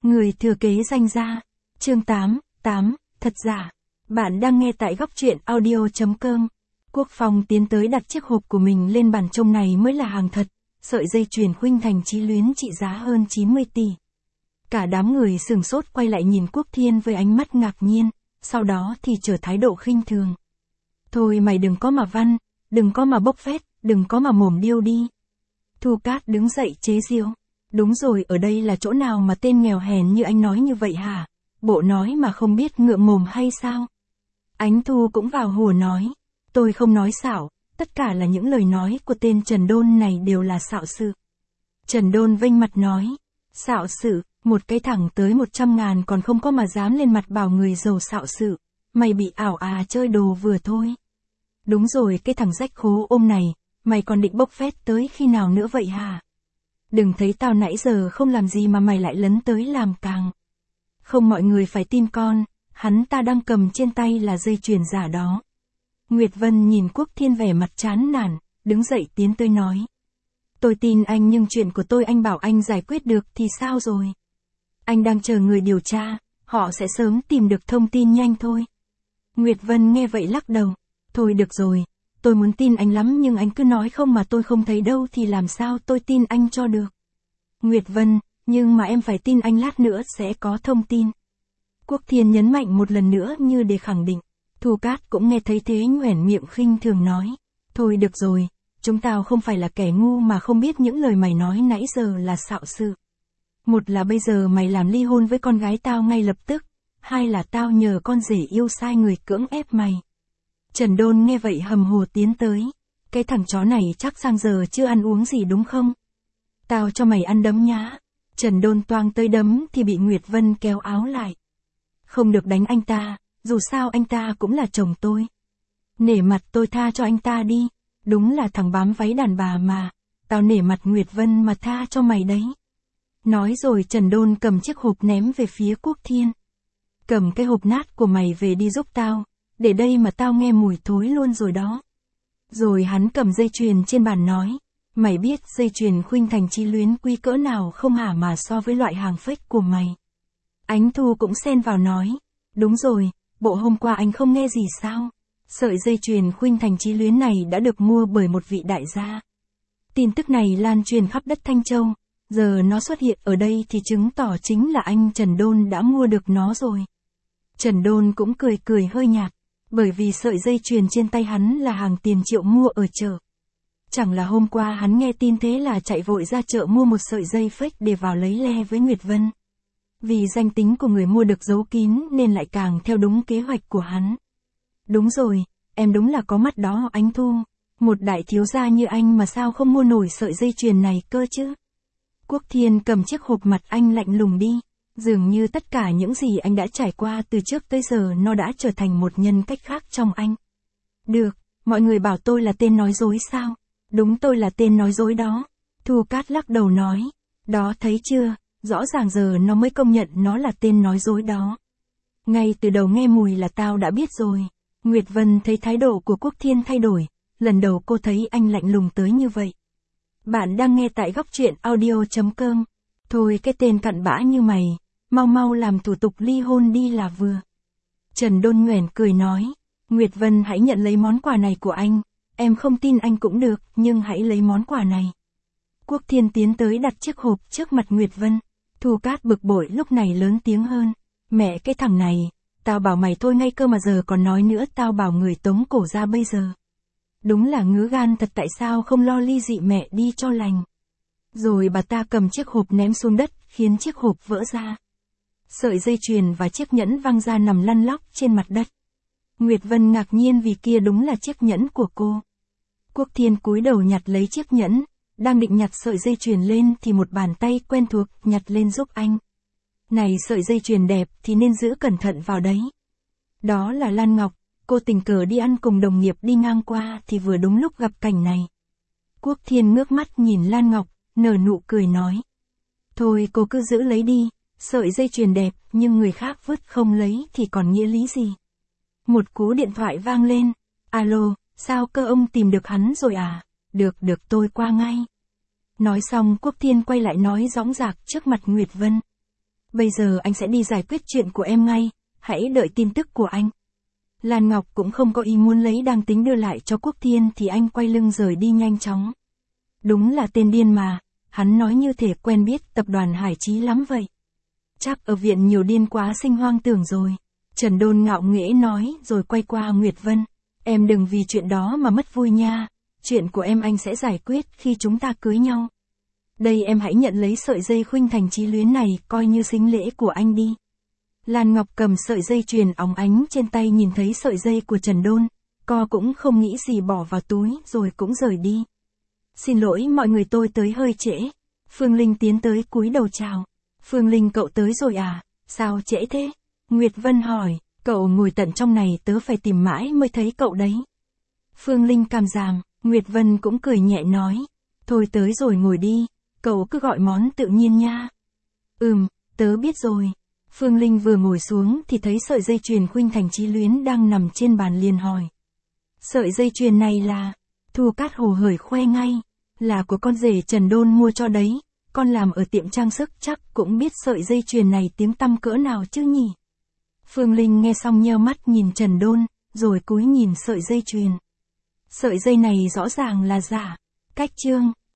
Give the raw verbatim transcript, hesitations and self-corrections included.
Người thừa kế danh gia. Chương tám, tám, thật giả. Bạn đang nghe tại góc truyện audio.com. Quốc Phong tiến tới đặt chiếc hộp của mình lên bàn trông, này mới là hàng thật, sợi dây chuyền khuynh thành chí luyến trị giá hơn chín mươi tỷ. Cả đám người sửng sốt quay lại nhìn Quốc Thiên với ánh mắt ngạc nhiên, sau đó thì trở thái độ khinh thường. Thôi mày đừng có mà văn, đừng có mà bốc phét, đừng có mà mồm điêu đi. Thu Cát đứng dậy chế giễu. Đúng rồi, ở đây là chỗ nào mà tên nghèo hèn như anh nói như vậy hả? Bộ nói mà không biết ngượng mồm hay sao? Ánh Thu cũng vào hùa nói. Tôi không nói xạo, tất cả là những lời nói của tên Trần Đôn này đều là xạo sự. Trần Đôn vênh mặt nói. Xạo sự, một cái thẳng tới một trăm ngàn còn không có mà dám lên mặt bảo người giàu xạo sự. Mày bị ảo à, chơi đồ vừa thôi. Đúng rồi, cái thằng rách khố ôm này, mày còn định bốc phét tới khi nào nữa vậy hả? Đừng thấy tao nãy giờ không làm gì mà mày lại lấn tới làm càng. Không, mọi người phải tin con, hắn ta đang cầm trên tay là dây chuyền giả đó. Nguyệt Vân nhìn Quốc Thiên vẻ mặt chán nản, đứng dậy tiến tới nói. Tôi tin anh, nhưng chuyện của tôi anh bảo anh giải quyết được thì sao rồi? Anh đang chờ người điều tra, họ sẽ sớm tìm được thông tin nhanh thôi. Nguyệt Vân nghe vậy lắc đầu. Thôi được rồi, tôi muốn tin anh lắm nhưng anh cứ nói không mà tôi không thấy đâu thì làm sao tôi tin anh cho được. Nguyệt Vân, nhưng mà em phải tin anh, lát nữa sẽ có thông tin. Quốc Thiên nhấn mạnh một lần nữa như để khẳng định. Thu Cát cũng nghe thấy thế nhoẻn miệng khinh thường nói. Thôi được rồi, chúng tao không phải là kẻ ngu mà không biết những lời mày nói nãy giờ là xạo sự. Một là bây giờ mày làm ly hôn với con gái tao ngay lập tức, hai là tao nhờ con rể yêu sai người cưỡng ép mày. Trần Đôn nghe vậy hầm hồ tiến tới. Cái thằng chó này chắc sang giờ chưa ăn uống gì đúng không? Tao cho mày ăn đấm nhá. Trần Đôn toang tới đấm thì bị Nguyệt Vân kéo áo lại. Không được đánh anh ta, dù sao anh ta cũng là chồng tôi. Nể mặt tôi tha cho anh ta đi, đúng là thằng bám váy đàn bà mà, tao nể mặt Nguyệt Vân mà tha cho mày đấy. Nói rồi Trần Đôn cầm chiếc hộp ném về phía Quốc Thiên. Cầm cái hộp nát của mày về đi giúp tao, để đây mà tao nghe mùi thối luôn rồi đó. Rồi hắn cầm dây chuyền trên bàn nói. Mày biết dây chuyền khuynh thành chí luyến quý cỡ nào không hả mà so với loại hàng fake của mày? Ánh Thu cũng xen vào nói. Đúng rồi, bộ hôm qua anh không nghe gì sao? Sợi dây chuyền khuynh thành chí luyến này đã được mua bởi một vị đại gia. Tin tức này lan truyền khắp đất Thanh Châu. Giờ nó xuất hiện ở đây thì chứng tỏ chính là anh Trần Đôn đã mua được nó rồi. Trần Đôn cũng cười cười hơi nhạt. Bởi vì sợi dây chuyền trên tay hắn là hàng tiền triệu mua ở chợ. Chẳng là hôm qua hắn nghe tin thế là chạy vội ra chợ mua một sợi dây fake để vào lấy le với Nguyệt Vân. Vì danh tính của người mua được giấu kín nên lại càng theo đúng kế hoạch của hắn. Đúng rồi, em đúng là có mắt đó Ánh Thu. Một đại thiếu gia như anh mà sao không mua nổi sợi dây chuyền này cơ chứ? Quốc Thiên cầm chiếc hộp, mặt anh lạnh lùng đi. Dường như tất cả những gì anh đã trải qua từ trước tới giờ nó đã trở thành một nhân cách khác trong anh. Được, mọi người bảo tôi là tên nói dối sao? Đúng, tôi là tên nói dối đó. Thu Cát lắc đầu nói. Đó, thấy chưa, rõ ràng giờ nó mới công nhận nó là tên nói dối đó. Ngay từ đầu nghe mùi là tao đã biết rồi. Nguyệt Vân thấy thái độ của Quốc Thiên thay đổi. Lần đầu cô thấy anh lạnh lùng tới như vậy. Bạn đang nghe tại góc truyện audio.com. Thôi cái tên cặn bã như mày, mau mau làm thủ tục ly hôn đi là vừa. Trần Đôn nhoẻn cười nói. Nguyệt Vân, hãy nhận lấy món quà này của anh. Em không tin anh cũng được, nhưng hãy lấy món quà này. Quốc Thiên tiến tới đặt chiếc hộp trước mặt Nguyệt Vân. Thu Cát bực bội lúc này lớn tiếng hơn. Mẹ cái thằng này, tao bảo mày thôi ngay cơ mà giờ còn nói nữa, tao bảo người tống cổ ra bây giờ. Đúng là ngứa gan thật, tại sao không lo ly dị mẹ đi cho lành. Rồi bà ta cầm chiếc hộp ném xuống đất, khiến chiếc hộp vỡ ra. Sợi dây chuyền và chiếc nhẫn văng ra nằm lăn lóc trên mặt đất. Nguyệt Vân ngạc nhiên vì kia đúng là chiếc nhẫn của cô. Quốc Thiên cúi đầu nhặt lấy chiếc nhẫn, đang định nhặt sợi dây chuyền lên thì một bàn tay quen thuộc nhặt lên giúp anh. Này, sợi dây chuyền đẹp thì nên giữ cẩn thận vào đấy. Đó là Lan Ngọc, cô tình cờ đi ăn cùng đồng nghiệp đi ngang qua thì vừa đúng lúc gặp cảnh này. Quốc Thiên ngước mắt nhìn Lan Ngọc, nở nụ cười nói. Thôi cô cứ giữ lấy đi, sợi dây chuyền đẹp nhưng người khác vứt không lấy thì còn nghĩa lý gì. Một cú điện thoại vang lên. Alo, sao cơ, ông tìm được hắn rồi à? Được được, tôi qua ngay. Nói xong Quốc Thiên quay lại nói dõng dạc trước mặt Nguyệt Vân. Bây giờ anh sẽ đi giải quyết chuyện của em ngay, hãy đợi tin tức của anh. Lan Ngọc cũng không có ý muốn lấy, đang tính đưa lại cho Quốc Thiên thì anh quay lưng rời đi nhanh chóng. Đúng là tên điên mà, hắn nói như thể quen biết tập đoàn Hải Chí lắm vậy. Chắc ở viện nhiều điên quá sinh hoang tưởng rồi. Trần Đôn ngạo nghễ nói rồi quay qua Nguyệt Vân. Em đừng vì chuyện đó mà mất vui nha, chuyện của em anh sẽ giải quyết khi chúng ta cưới nhau. Đây em hãy nhận lấy sợi dây khuynh thành chí luyến này coi như sính lễ của anh đi. Lan Ngọc cầm sợi dây chuyền óng ánh trên tay, nhìn thấy sợi dây của Trần Đôn, co cũng không nghĩ gì bỏ vào túi rồi cũng rời đi. Xin lỗi mọi người, tôi tới hơi trễ. Phương Linh tiến tới cúi đầu chào. Phương Linh, cậu tới rồi à, sao trễ thế? Nguyệt Vân hỏi, cậu ngồi tận trong này tớ phải tìm mãi mới thấy cậu đấy. Phương Linh càm giảm, Nguyệt Vân cũng cười nhẹ nói, thôi tới rồi ngồi đi, cậu cứ gọi món tự nhiên nha. Ừm, tớ biết rồi. Phương Linh vừa ngồi xuống thì thấy sợi dây chuyền khuynh thành chí luyến đang nằm trên bàn, liền hỏi. Sợi dây chuyền này là... Thu Cát hồ hởi khoe ngay, là của con rể Trần Đôn mua cho đấy, con làm ở tiệm trang sức chắc cũng biết sợi dây chuyền này tiếng tăm cỡ nào chứ nhỉ. Phương Linh nghe xong nheo mắt nhìn Trần Đôn, rồi cúi nhìn sợi dây chuyền. Sợi dây này rõ ràng là giả. Cách chương